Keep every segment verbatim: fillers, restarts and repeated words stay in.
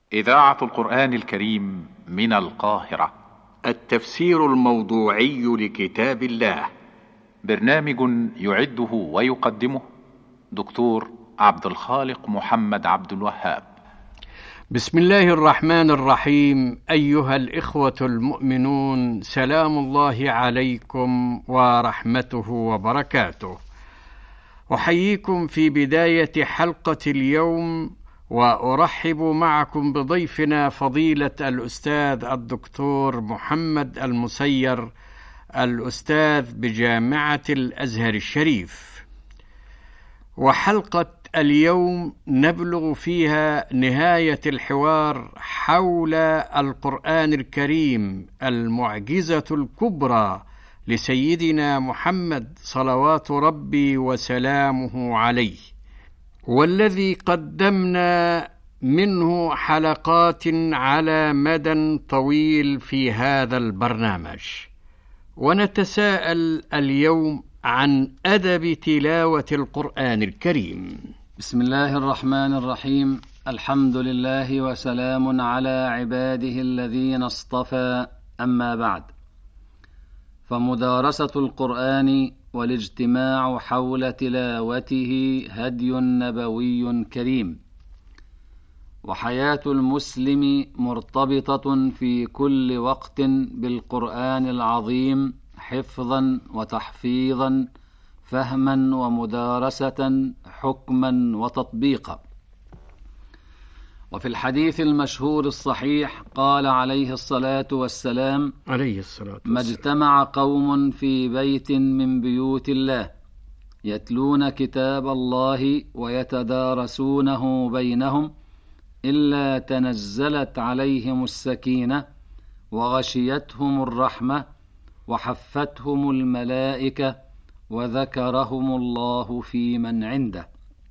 إذاعة القرآن الكريم من القاهرة. التفسير الموضوعي لكتاب الله. برنامج يعده ويقدمه دكتور عبد الخالق محمد عبد الوهاب. بسم الله الرحمن الرحيم. أيها الإخوة المؤمنون، سلام الله عليكم ورحمته وبركاته. أحييكم في بداية حلقة اليوم، وأرحب معكم بضيفنا فضيلة الأستاذ الدكتور محمد المسير، الأستاذ بجامعة الأزهر الشريف. وحلقة اليوم نبلغ فيها نهاية الحوار حول القرآن الكريم، المعجزة الكبرى لسيدنا محمد صلوات ربي وسلامه عليه، والذي قدمنا منه حلقات على مدى طويل في هذا البرنامج. ونتساءل اليوم عن أدب تلاوة القرآن الكريم. بسم الله الرحمن الرحيم. الحمد لله وسلام على عباده الذين اصطفى، أما بعد، فمدارسة القرآن والاجتماع حول تلاوته هدي نبوي كريم، وحياة المسلم مرتبطة في كل وقت بالقرآن العظيم، حفظا وتحفيظا، فهما ومدارسة، حكما وتطبيقا. وفي الحديث المشهور الصحيح قال عليه الصلاة والسلام: عليه الصلاة والسلام: ما اجتمع قوم في بيت من بيوت الله يتلون كتاب الله ويتدارسونه بينهم إلا تنزلت عليهم السكينة وغشيتهم الرحمة وحفتهم الملائكة وذكرهم الله في من عنده.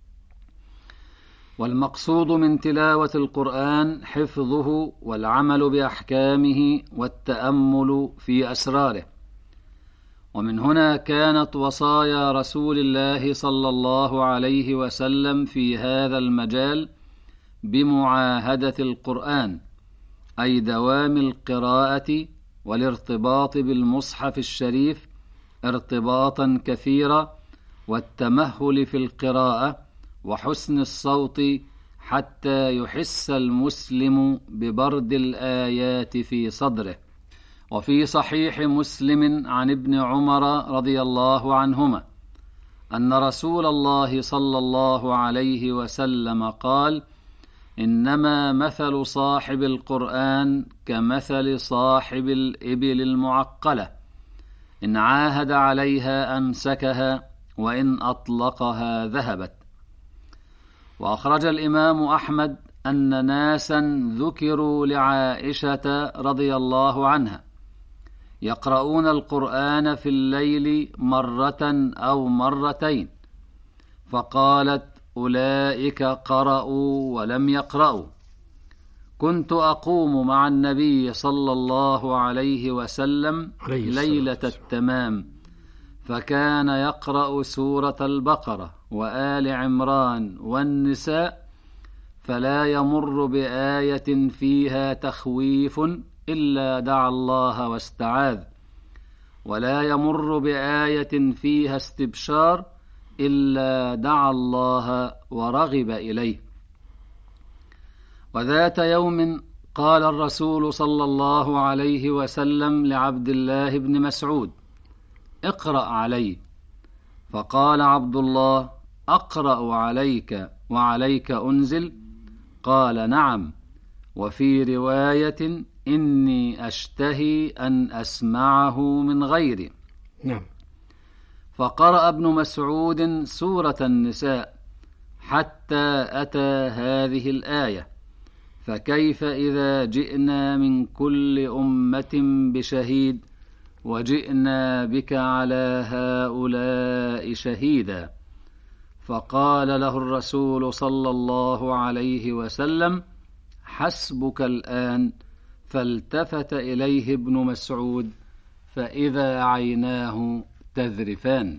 والمقصود من تلاوة القرآن حفظه والعمل بأحكامه والتأمل في أسراره. ومن هنا كانت وصايا رسول الله صلى الله عليه وسلم في هذا المجال بمعاهدة القرآن، أي دوام القراءة والارتباط بالمصحف الشريف ارتباطا كثيرا، والتمهل في القراءة وحسن الصوت حتى يحس المسلم ببرد الآيات في صدره. وفي صحيح مسلم عن ابن عمر رضي الله عنهما أن رسول الله صلى الله عليه وسلم قال: إنما مثل صاحب القرآن كمثل صاحب الإبل المعقلة، إن عاهد عليها أمسكها وإن أطلقها ذهبت. وأخرج الإمام أحمد أن ناسا ذكروا لعائشة رضي الله عنها يقرؤون القرآن في الليل مرة أو مرتين، فقالت: أولئك قرأوا ولم يقرأوا. كنت أقوم مع النبي صلى الله عليه وسلم ليلة التمام، فكان يقرأ سورة البقرة وآل عمران والنساء، فلا يمر بآية فيها تخويف إلا دعا الله واستعاذ، ولا يمر بآية فيها استبشار إلا دعا الله ورغب إليه. وذات يوم قال الرسول صلى الله عليه وسلم لعبد الله بن مسعود: اقرأ علي. فقال عبد الله: أقرأ عليك وعليك أنزل؟ قال: نعم. وفي رواية: إني أشتهي أن أسمعه من غيري. نعم. فقرأ ابن مسعود سورة النساء حتى أتى هذه الآية: فكيف إذا جئنا من كل أمة بشهيد وجئنا بك على هؤلاء شهيدا. فقال له الرسول صلى الله عليه وسلم: حسبك الآن. فالتفت إليه ابن مسعود فإذا عيناه تذرفان.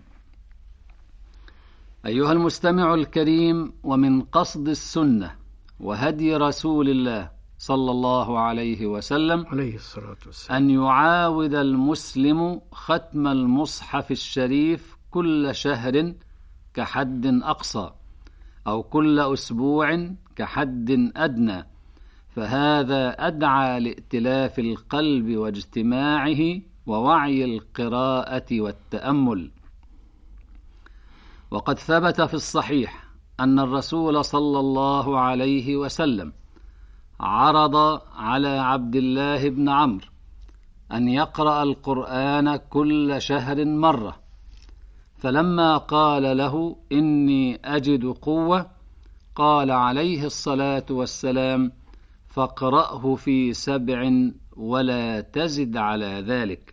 أيها المستمع الكريم، ومن قصد السنة وهدي رسول الله صلى الله عليه وسلم عليه الصلاة والسلام أن يعاود المسلم ختم المصحف الشريف كل شهر كحد أقصى، أو كل أسبوع كحد أدنى، فهذا أدعى لائتلاف القلب واجتماعه ووعي القراءة والتأمل. وقد ثبت في الصحيح أن الرسول صلى الله عليه وسلم عرض على عبد الله بن عمرو أن يقرأ القرآن كل شهر مرة، فلما قال له إني أجد قوة قال عليه الصلاة والسلام: فاقرأه في سبع ولا تزد على ذلك.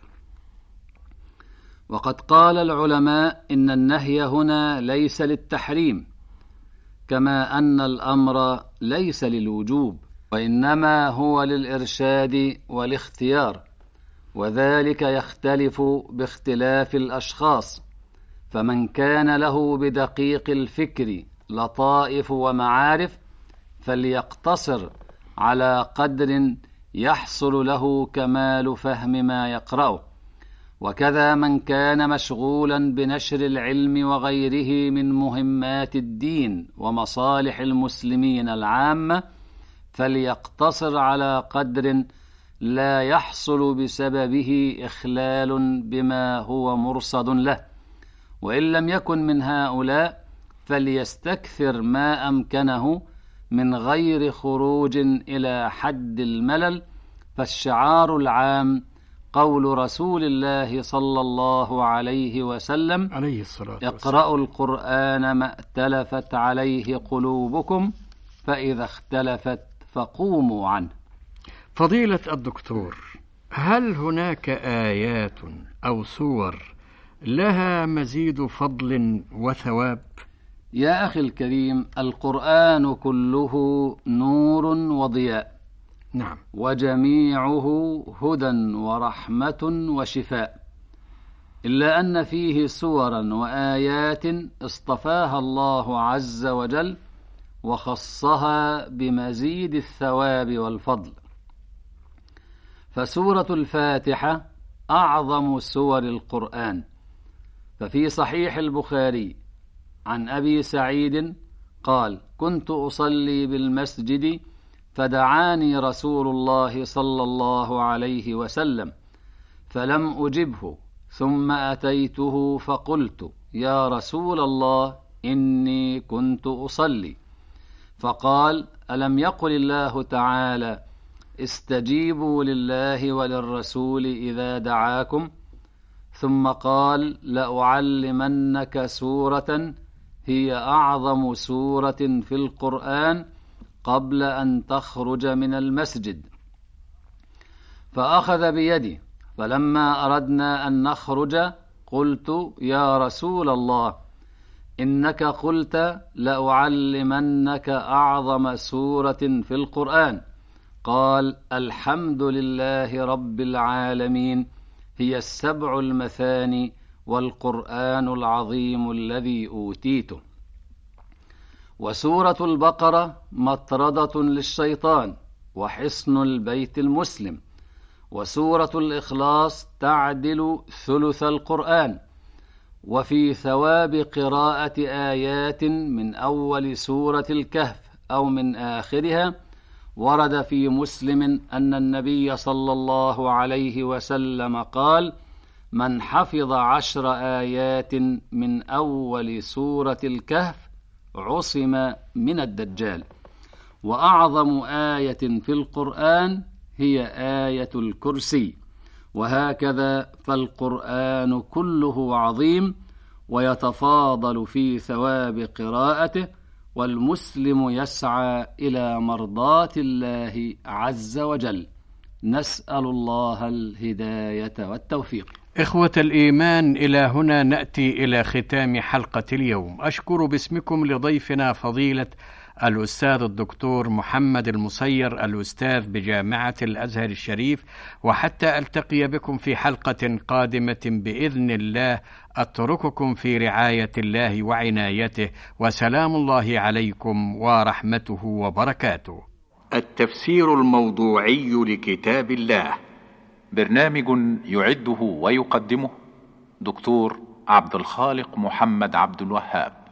وقد قال العلماء إن النهي هنا ليس للتحريم، كما أن الأمر ليس للوجوب، وإنما هو للإرشاد والاختيار، وذلك يختلف باختلاف الأشخاص، فمن كان له بدقيق الفكر لطائف ومعارف فليقتصر على قدر يحصل له كمال فهم ما يقرأه، وكذا من كان مشغولا بنشر العلم وغيره من مهمات الدين ومصالح المسلمين العامة فليقتصر على قدر لا يحصل بسببه إخلال بما هو مرصد له، وإن لم يكن من هؤلاء فليستكثر ما أمكنه من غير خروج إلى حد الملل. فالشعار العام قول رسول الله صلى الله عليه وسلم: عليه الصلاة والسلام: اقرأوا القرآن ما ائتلفت عليه قلوبكم، فإذا اختلفت فقوموا عنه. فضيلة الدكتور، هل هناك آيات أو سور لها مزيد فضل وثواب؟ يا أخي الكريم، القرآن كله نور وضياء، نعم، وجميعه هدى ورحمة وشفاء، إلا أن فيه سورا وآيات اصطفاها الله عز وجل وخصها بمزيد الثواب والفضل. فسورة الفاتحة أعظم سور القرآن، ففي صحيح البخاري عن أبي سعيد قال: كنت أصلي بالمسجد فدعاني رسول الله صلى الله عليه وسلم فلم أجبه، ثم أتيته فقلت: يا رسول الله إني كنت أصلي. فقال: ألم يقل الله تعالى: استجيبوا لله وللرسول إذا دعاكم؟ ثم قال: لأعلمنك سورة هي أعظم سورة في القرآن قبل أن تخرج من المسجد. فأخذ بيدي، فلما أردنا أن نخرج قلت: يا رسول الله إنك قلت لأعلمنك أعظم سورة في القرآن. قال: الحمد لله رب العالمين، هي السبع المثاني والقرآن العظيم الذي أوتيته. وسورة البقرة مطردة للشيطان وحصن البيت المسلم. وسورة الإخلاص تعدل ثلث القرآن. وفي ثواب قراءة آيات من أول سورة الكهف أو من آخرها ورد في مسلم أن النبي صلى الله عليه وسلم قال: من حفظ عشر آيات من أول سورة الكهف عصم من الدجال. وأعظم آية في القرآن هي آية الكرسي. وهكذا فالقرآن كله عظيم ويتفاضل في ثواب قراءته، والمسلم يسعى إلى مرضاة الله عز وجل. نسأل الله الهداية والتوفيق. إخوة الإيمان، إلى هنا نأتي إلى ختام حلقة اليوم. أشكر باسمكم لضيفنا فضيلة الأستاذ الدكتور محمد المصير، الأستاذ بجامعة الأزهر الشريف، وحتى ألتقي بكم في حلقة قادمة بإذن الله أترككم في رعاية الله وعنايته، وسلام الله عليكم ورحمته وبركاته. التفسير الموضوعي لكتاب الله. برنامج يعده ويقدمه دكتور عبد الخالق محمد عبد الوهاب.